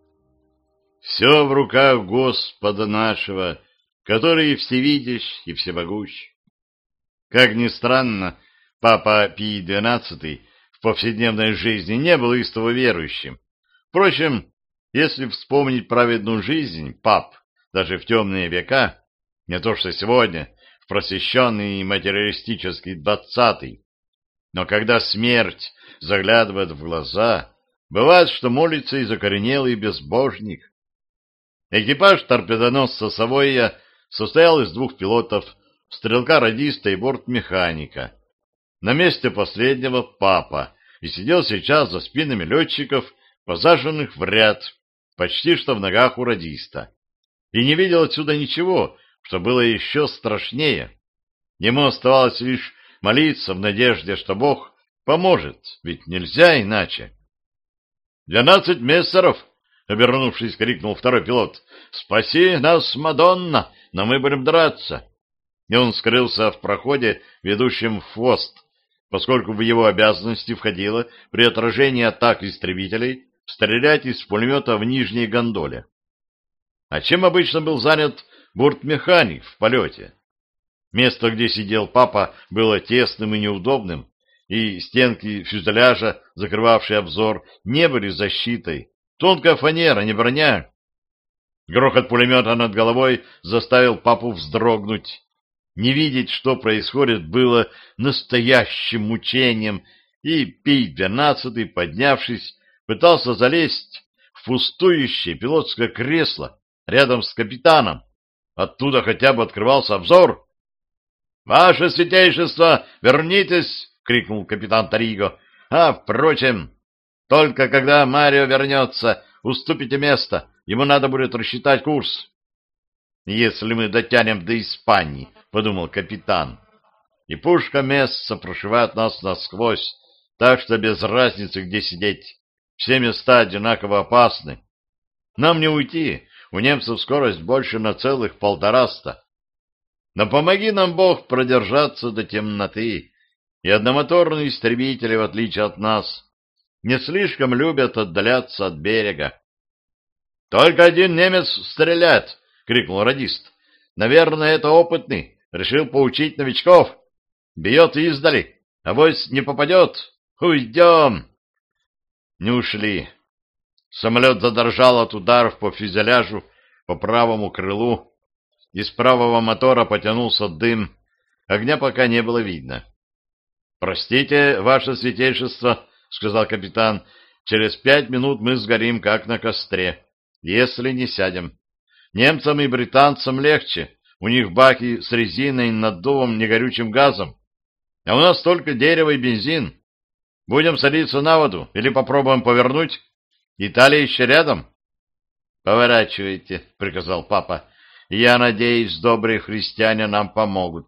Все в руках Господа нашего, который всевидящ и всемогущ. Как ни странно, папа Пий XII в повседневной жизни не был истово верующим. Впрочем, если вспомнить праведную жизнь пап, даже в темные века, не то что сегодня, в просвещенный материалистический 20-й, но когда смерть заглядывает в глаза, бывает, что молится и закоренелый безбожник. Экипаж торпедоносца «Савойя» состоял из 2 пилотов, стрелка-радиста и бортмеханика. На месте последнего папа и сидел сейчас за спинами летчиков, посаженных в ряд, почти что в ногах у радиста. И не видел отсюда ничего, что было еще страшнее. Ему оставалось лишь молиться в надежде, что Бог поможет, ведь нельзя иначе. 12 мессеров! — обернувшись, крикнул второй пилот. — Спаси нас, Мадонна, но мы будем драться! И он скрылся в проходе, ведущем в хвост, поскольку в его обязанности входило при отражении атак истребителей стрелять из пулемета в нижней гондоле. А чем обычно был занят бортмеханик в полете? Место, где сидел папа, было тесным и неудобным, и стенки фюзеляжа, закрывавшие обзор, не были защитой. Тонкая фанера, не броня. Грохот пулемета над головой заставил папу вздрогнуть. Не видеть, что происходит, было настоящим мучением, и Пий XII, поднявшись, пытался залезть в пустующее пилотское кресло рядом с капитаном. Оттуда хотя бы открывался обзор. «Ваше святейшество, вернитесь!» — крикнул капитан Тариго. «А, впрочем, только когда Марио вернется, уступите место, ему надо будет рассчитать курс». «Если мы дотянем до Испании», — подумал капитан, «и пушка Месса прошивает нас насквозь, так что без разницы, где сидеть, все места одинаково опасны. Нам не уйти, у немцев скорость больше на целых 1,5. Но помоги нам, Бог, продержаться до темноты, и одномоторные истребители, в отличие от нас, не слишком любят отдаляться от берега». «Только один немец стреляет!» — крикнул радист. «Наверное, это опытный, решил поучить новичков. Бьет издали, авось не попадет. Уйдем!» Не ушли. Самолет задрожал от ударов по фюзеляжу, по правому крылу. Из правого мотора потянулся дым. Огня пока не было видно. «Простите, ваше святейшество», — сказал капитан, — «через 5 минут мы сгорим, как на костре, если не сядем. Немцам и британцам легче, у них баки с резиной, наддувом, негорючим газом. А у нас только дерево и бензин. Будем садиться на воду или попробуем повернуть? Италия еще рядом. Поворачивайте, приказал папа. Я надеюсь, добрые христиане нам помогут.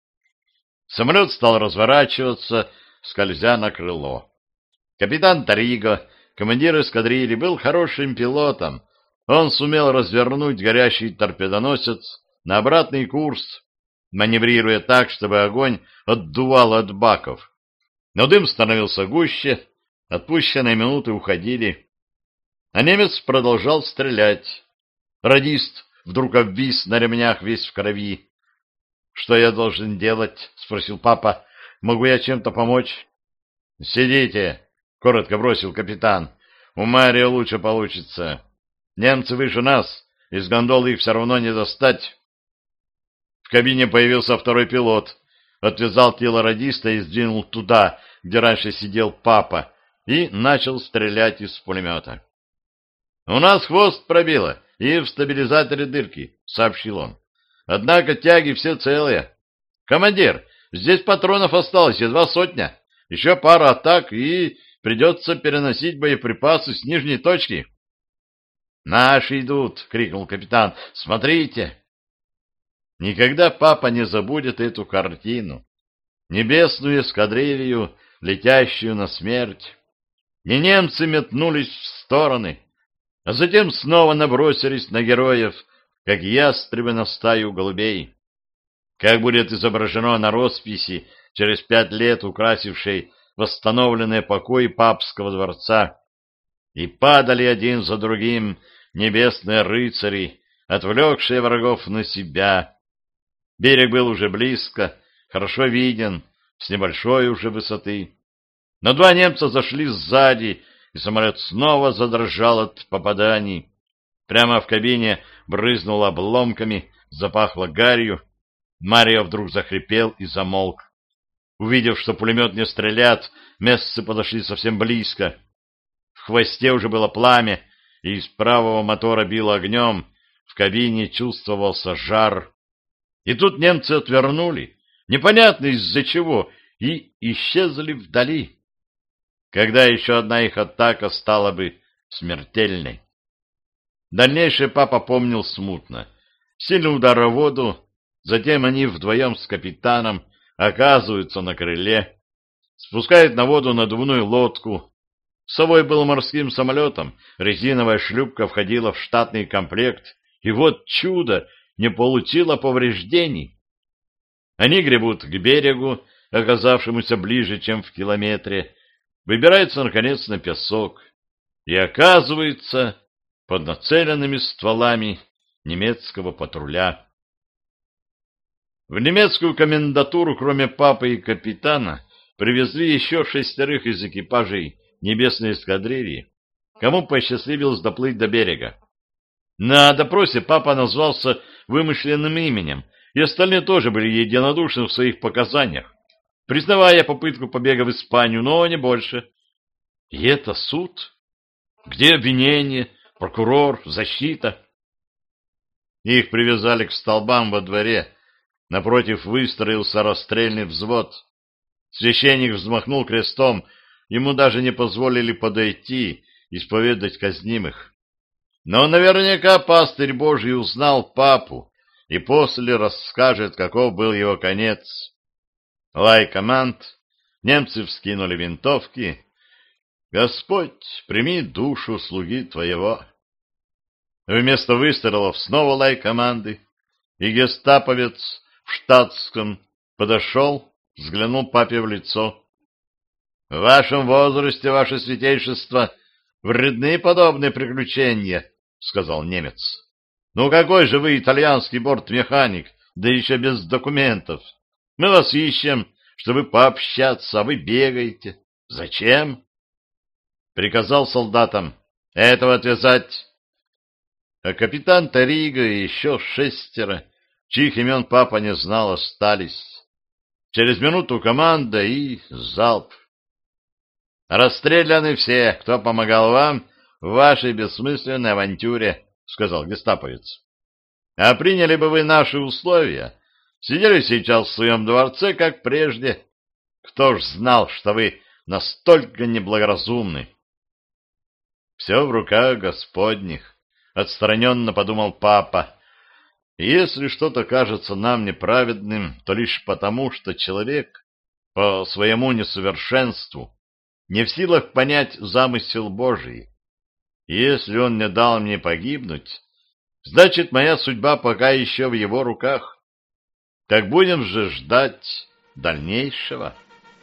Самолет стал разворачиваться, скользя на крыло. Капитан Ториго, командир эскадрильи, был хорошим пилотом. Он сумел развернуть горящий торпедоносец на обратный курс, маневрируя так, чтобы огонь отдувал от баков. Но дым становился гуще, отпущенные минуты уходили. А немец продолжал стрелять. Радист вдруг обвис на ремнях весь в крови. — Что я должен делать? — спросил папа. — Могу я чем-то помочь? — Сидите, — коротко бросил капитан. — У Марио лучше получится. Немцы выше нас, из гондолы их все равно не достать. В кабине появился второй пилот, отвязал тело радиста и сдвинул туда, где раньше сидел папа, и начал стрелять из пулемета. — У нас хвост пробило и в стабилизаторе дырки, — сообщил он. — Однако тяги все целые. Командир, здесь патронов осталось едва сотня. Еще пара атак, и придется переносить боеприпасы с нижней точки. — Наши идут! — крикнул капитан. — Смотрите! Никогда папа не забудет эту картину. Небесную эскадрилью, летящую на смерть. И немцы метнулись в стороны, а затем снова набросились на героев, как ястребы на стаю голубей. Как будет изображено на росписи, через 5 лет украсившей восстановленные покои папского дворца. И падали один за другим небесные рыцари, отвлекшие врагов на себя. Берег был уже близко, хорошо виден, с небольшой уже высоты. Но 2 немца зашли сзади, и самолет снова задрожал от попаданий. Прямо в кабине брызнуло обломками, запахло гарью. Марио вдруг захрипел и замолк. Увидев, что пулемет не стрелят, мессы подошли совсем близко. В хвосте уже было пламя, и из правого мотора било огнем, в кабине чувствовался жар. И тут немцы отвернули, непонятно из-за чего, и исчезли вдали. Когда еще одна их атака стала бы смертельной? Дальнейшее папа помнил смутно. Сильный удар о воду, затем они вдвоем с капитаном оказываются на крыле, спускают на воду надувную лодку. Совой был морским самолетом, резиновая шлюпка входила в штатный комплект, и вот чудо, не получила повреждений. Они гребут к берегу, оказавшемуся ближе, чем в километре, выбираются, наконец, на песок и оказываются под нацеленными стволами немецкого патруля. В немецкую комендатуру, кроме папы и капитана, привезли еще 6 из экипажей небесной эскадрильи, кому посчастливилось доплыть до берега. На допросе папа назвался вымышленным именем, и остальные тоже были единодушны в своих показаниях, признавая попытку побега в Испанию, но не больше. И это суд? Где обвинение, прокурор, защита? Их привязали к столбам во дворе. Напротив выстроился расстрельный взвод. Священник взмахнул крестом, ему даже не позволили подойти, исповедать казнимых. Но наверняка пастырь Божий узнал папу и после расскажет, каков был его конец. Лай команд, немцы вскинули винтовки. «Господь, прими душу слуги твоего». Вместо выстрелов снова лай команды, и гестаповец в штатском подошел, взглянул папе в лицо. — В вашем возрасте, ваше святейшество, вредны подобные приключения, — сказал немец. — Ну какой же вы итальянский бортмеханик, да еще без документов? Мы вас ищем, чтобы пообщаться, а вы бегаете. Зачем? Приказал солдатам этого отвязать. А капитан Ториго и еще 6, чьих имен папа не знал, остались. Через минуту команда и залп. «Расстреляны все, кто помогал вам в вашей бессмысленной авантюре», — сказал гестаповец. «А приняли бы вы наши условия, сидели сейчас в своем дворце, как прежде. Кто ж знал, что вы настолько неблагоразумны? Все в руках Господних, отстраненно подумал папа. И если что-то кажется нам неправедным, то лишь потому, что человек по своему несовершенству не в силах понять замысел Божий. И если он не дал мне погибнуть, значит, моя судьба пока еще в его руках. Так будем же ждать дальнейшего.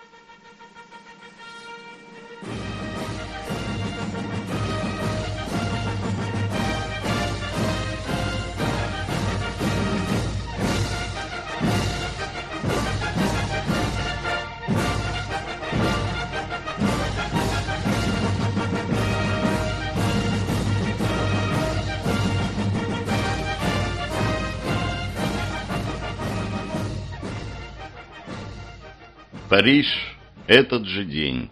Париж, этот же день.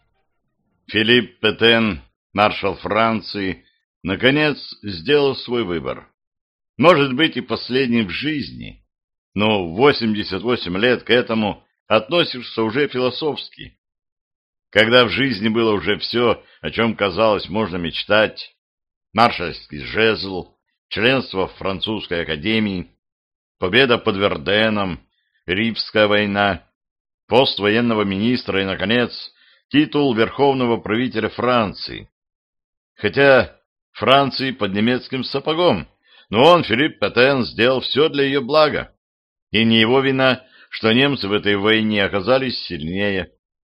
Филипп Петен, маршал Франции, наконец сделал свой выбор. Может быть, и последний в жизни, но в 88 лет к этому относишься уже философски. Когда в жизни было уже все, о чем, казалось, можно мечтать, маршальский жезл, членство в французской академии, победа под Верденом, Рипская война, пост военного министра и, наконец, титул верховного правителя Франции. Хотя Франции под немецким сапогом, но он, Филипп Петен, сделал все для ее блага. И не его вина, что немцы в этой войне оказались сильнее.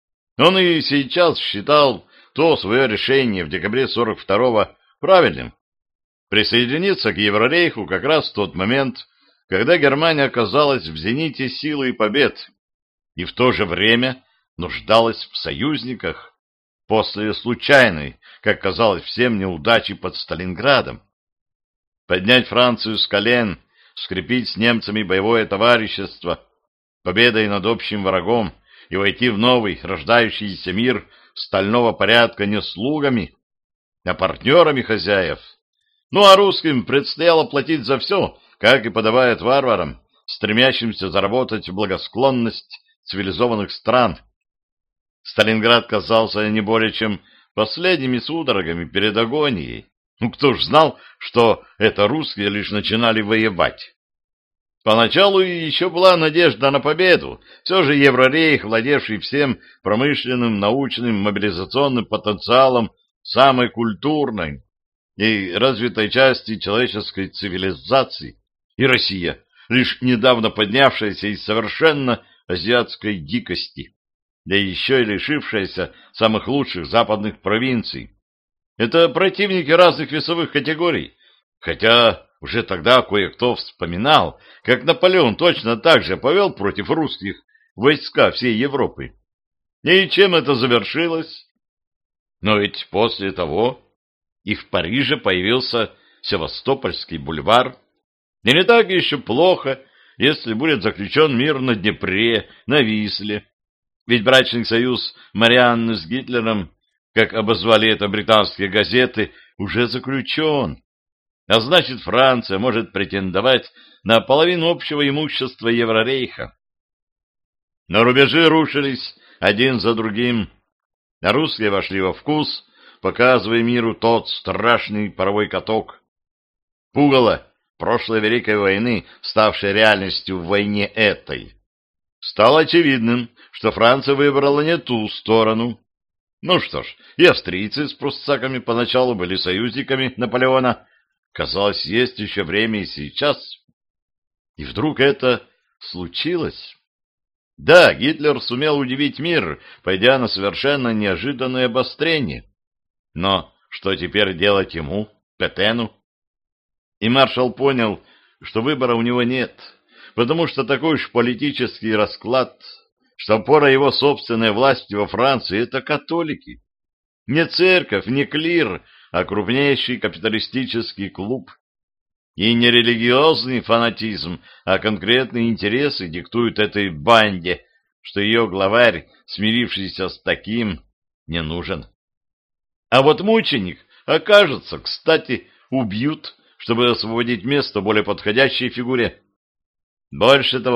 Он и сейчас считал то свое решение в декабре 42-го правильным. Присоединиться к Еврорейху как раз в тот момент, когда Германия оказалась в зените силы и побед, и в то же время нуждалась в союзниках после случайной, как казалось всем, неудачи под Сталинградом. Поднять Францию с колен, скрепить с немцами боевое товарищество, победой над общим врагом и войти в новый, рождающийся мир стального порядка не слугами, а партнерами хозяев. Ну а русским предстояло платить за все, как и подобает варварам, стремящимся заработать благосклонность цивилизованных стран. Сталинград казался не более чем последними судорогами перед агонией. Ну, кто ж знал, что это русские лишь начинали воевать? Поначалу еще была надежда на победу. Все же Еврорейх, владевший всем промышленным, научным, мобилизационным потенциалом самой культурной и развитой части человеческой цивилизации, и Россия, лишь недавно поднявшаяся из совершенно азиатской дикости, да еще и лишившаяся самых лучших западных провинций. Это противники разных весовых категорий, хотя уже тогда кое-кто вспоминал, как Наполеон точно так же повел против русских войска всей Европы. И чем это завершилось? Но ведь после того и в Париже появился Севастопольский бульвар. И не так еще плохо, если будет заключен мир на Днепре, на Висле. Ведь брачный союз Марианны с Гитлером, как обозвали это британские газеты, уже заключен. А значит, Франция может претендовать на половину общего имущества Еврорейха. Но рубежи рушились один за другим, а русские вошли во вкус, показывая миру тот страшный паровой каток. Пугало прошлой Великой войны, ставшей реальностью в войне этой. Стало очевидным, что Франция выбрала не ту сторону. Ну что ж, и австрийцы с пруссаками поначалу были союзниками Наполеона. Казалось, есть еще время и сейчас. И вдруг это случилось. Да, Гитлер сумел удивить мир, пойдя на совершенно неожиданное обострение. Но что теперь делать ему, Петену? И маршал понял, что выбора у него нет, потому что такой уж политический расклад, что опора его собственной власти во Франции — это католики. Не церковь, не клир, а крупнейший капиталистический клуб. И не религиозный фанатизм, а конкретные интересы диктуют этой банде, что ее главарь, смирившийся с таким, не нужен. А вот мученик окажется, кстати, убьют, чтобы освободить место более подходящей фигуре. Больше того,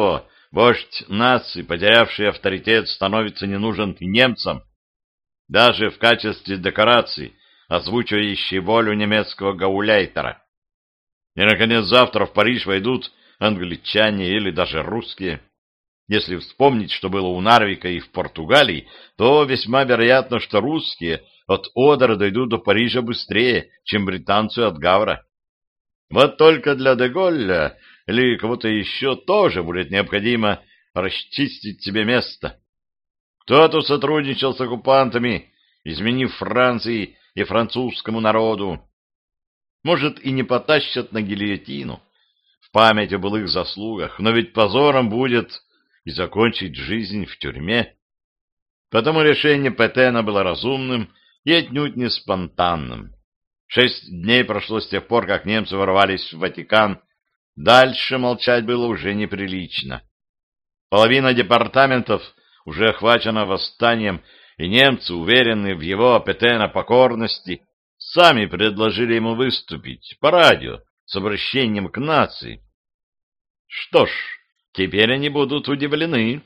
вождь нации, потерявший авторитет, становится не нужен и немцам, даже в качестве декорации, озвучивающей волю немецкого гауляйтера. И, наконец, завтра в Париж войдут англичане или даже русские. Если вспомнить, что было у Нарвика и в Португалии, то весьма вероятно, что русские от Одера дойдут до Парижа быстрее, чем британцы от Гавра. Вот только для де Голля или кого-то еще тоже будет необходимо расчистить себе место. Кто-то сотрудничал с оккупантами, изменив Франции и французскому народу. Может, и не потащат на гильотину в память о былых заслугах, но ведь позором будет и закончить жизнь в тюрьме. Потому решение Петена было разумным и отнюдь не спонтанным. 6 дней прошло с тех пор, как немцы ворвались в Ватикан. Дальше молчать было уже неприлично. Половина департаментов уже охвачена восстанием, и немцы, уверенные в его Петена покорности, сами предложили ему выступить по радио с обращением к нации. Что ж, теперь они будут удивлены.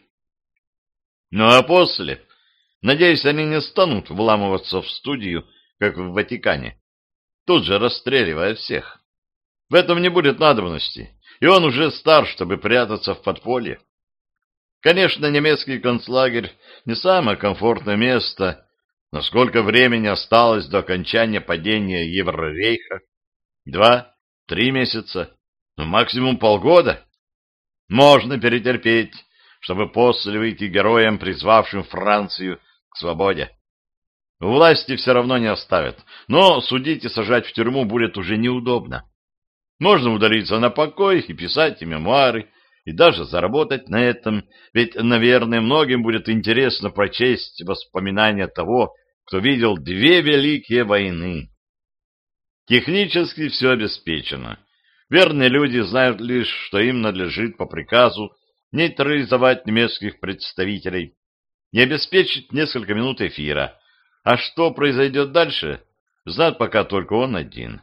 Ну а после, надеюсь, они не станут вламываться в студию, как в Ватикане, тут же расстреливая всех. В этом не будет надобности, и он уже стар, чтобы прятаться в подполье. Конечно, немецкий концлагерь не самое комфортное место, но сколько времени осталось до окончания падения Еврорейха? 2-3 месяца, ну максимум полгода. Можно перетерпеть, чтобы после выйти героем, призвавшим Францию к свободе. Власти все равно не оставят, но судить и сажать в тюрьму будет уже неудобно. Можно удалиться на покой и писать мемуары, и даже заработать на этом, ведь, наверное, многим будет интересно прочесть воспоминания того, кто видел 2 великие войны. Технически все обеспечено. Верные люди знают лишь, что им надлежит по приказу нейтрализовать немецких представителей и обеспечить несколько минут эфира. А что произойдет дальше, знает пока только он один.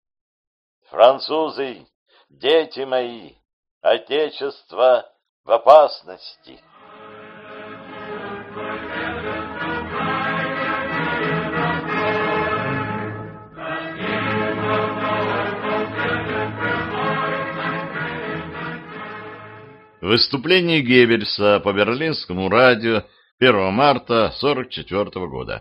Французы, дети мои, Отечество в опасности. Выступление Геббельса по берлинскому радио 1 марта 1944 года.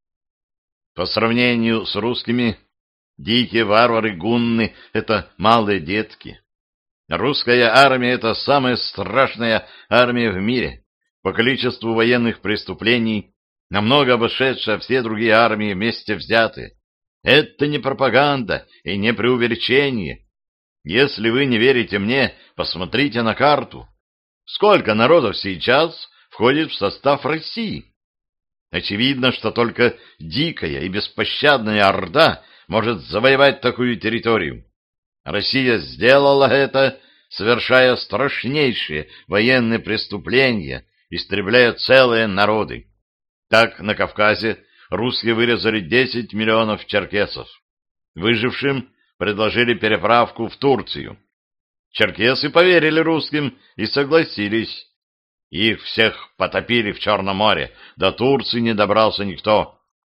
По сравнению с русскими, дикие варвары-гунны — это малые детки. Русская армия — это самая страшная армия в мире, по количеству военных преступлений, намного обошедшая все другие армии вместе взятые. Это не пропаганда и не преувеличение. Если вы не верите мне, посмотрите на карту. Сколько народов сейчас входит в состав России? Очевидно, что только дикая и беспощадная орда может завоевать такую территорию. Россия сделала это, совершая страшнейшие военные преступления, истребляя целые народы. Так на Кавказе русские вырезали 10 миллионов черкесов. Выжившим предложили переправку в Турцию. Черкесы поверили русским и согласились. Их всех потопили в Черном море, до Турции не добрался никто.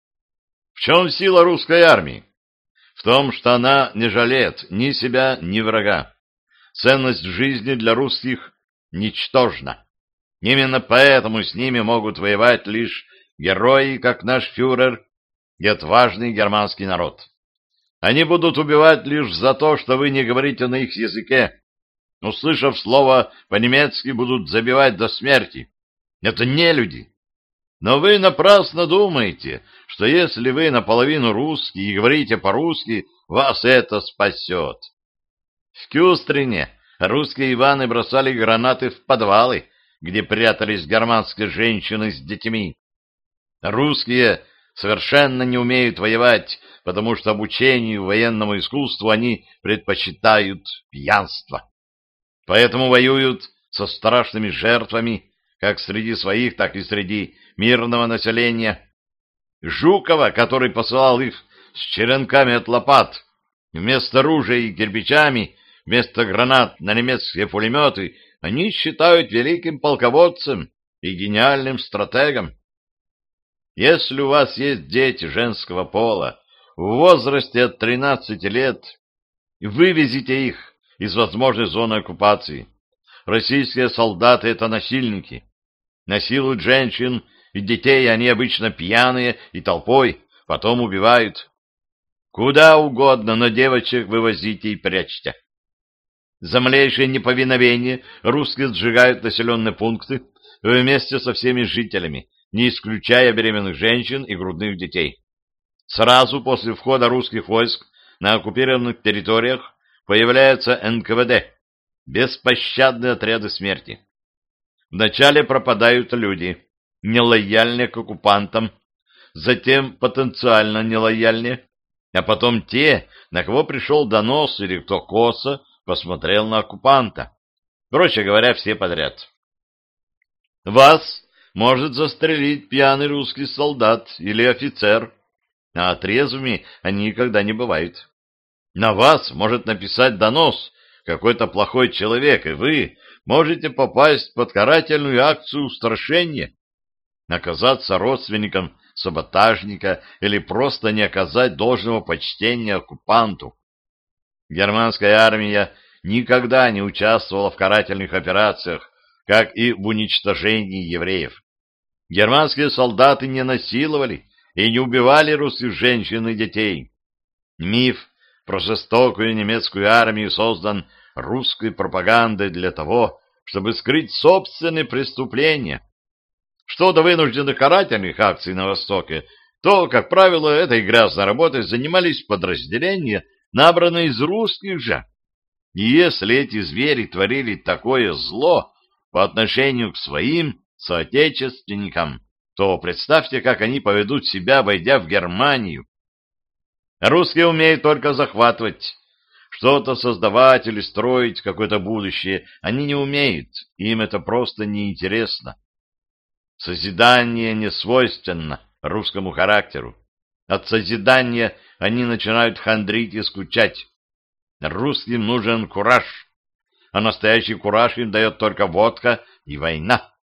В чем сила русской армии? В том, что она не жалеет ни себя, ни врага. Ценность жизни для русских ничтожна. Именно поэтому с ними могут воевать лишь герои, как наш фюрер, и отважный германский народ. Они будут убивать лишь за то, что вы не говорите на их языке. Услышав слово по-немецки, будут забивать до смерти. Это не люди. Но вы напрасно думаете, что если вы наполовину русский и говорите по-русски, вас это спасет. В Кюстрине русские Иваны бросали гранаты в подвалы, где прятались германские женщины с детьми. Русские совершенно не умеют воевать, потому что обучению военному искусству они предпочитают пьянство. Поэтому воюют со страшными жертвами, как среди своих, так и среди мирного населения. Жукова, который посылал их с черенками от лопат, вместо ружей и кирпичами, вместо гранат на немецкие пулеметы, они считают великим полководцем и гениальным стратегом. Если у вас есть дети женского пола в возрасте от 13 лет, вывезите их из возможной зоны оккупации. Российские солдаты — это насильники. Насилуют женщин и детей, они обычно пьяные и толпой, потом убивают. Куда угодно, но девочек вывозите и прячьте. За малейшее неповиновение русские сжигают населенные пункты вместе со всеми жителями, не исключая беременных женщин и грудных детей. Сразу после входа русских войск на оккупированных территориях появляется НКВД, беспощадные отряды смерти. Вначале пропадают люди, нелояльные к оккупантам, затем потенциально нелояльные, а потом те, на кого пришел донос или кто косо посмотрел на оккупанта. Проще говоря, все подряд. Вас может застрелить пьяный русский солдат или офицер, а трезвыми они никогда не бывают. На вас может написать донос какой-то плохой человек, и вы можете попасть под карательную акцию устрашения, оказаться родственником саботажника или просто не оказать должного почтения оккупанту. Германская армия никогда не участвовала в карательных операциях, как и в уничтожении евреев. Германские солдаты не насиловали и не убивали русских женщин и детей. Миф про жестокую немецкую армию создан русской пропагандой для того, чтобы скрыть собственные преступления. Что до вынужденных карательных акций на Востоке, то, как правило, этой грязной работой занимались подразделения, набранные из русских же. И если эти звери творили такое зло по отношению к своим соотечественникам, то представьте, как они поведут себя, войдя в Германию. Русские умеют только захватывать. Что-то создавать или строить какое-то будущее они не умеют, им это просто неинтересно. Созидание не свойственно русскому характеру. От созидания они начинают хандрить и скучать. Русским нужен кураж, а настоящий кураж им дает только водка и война.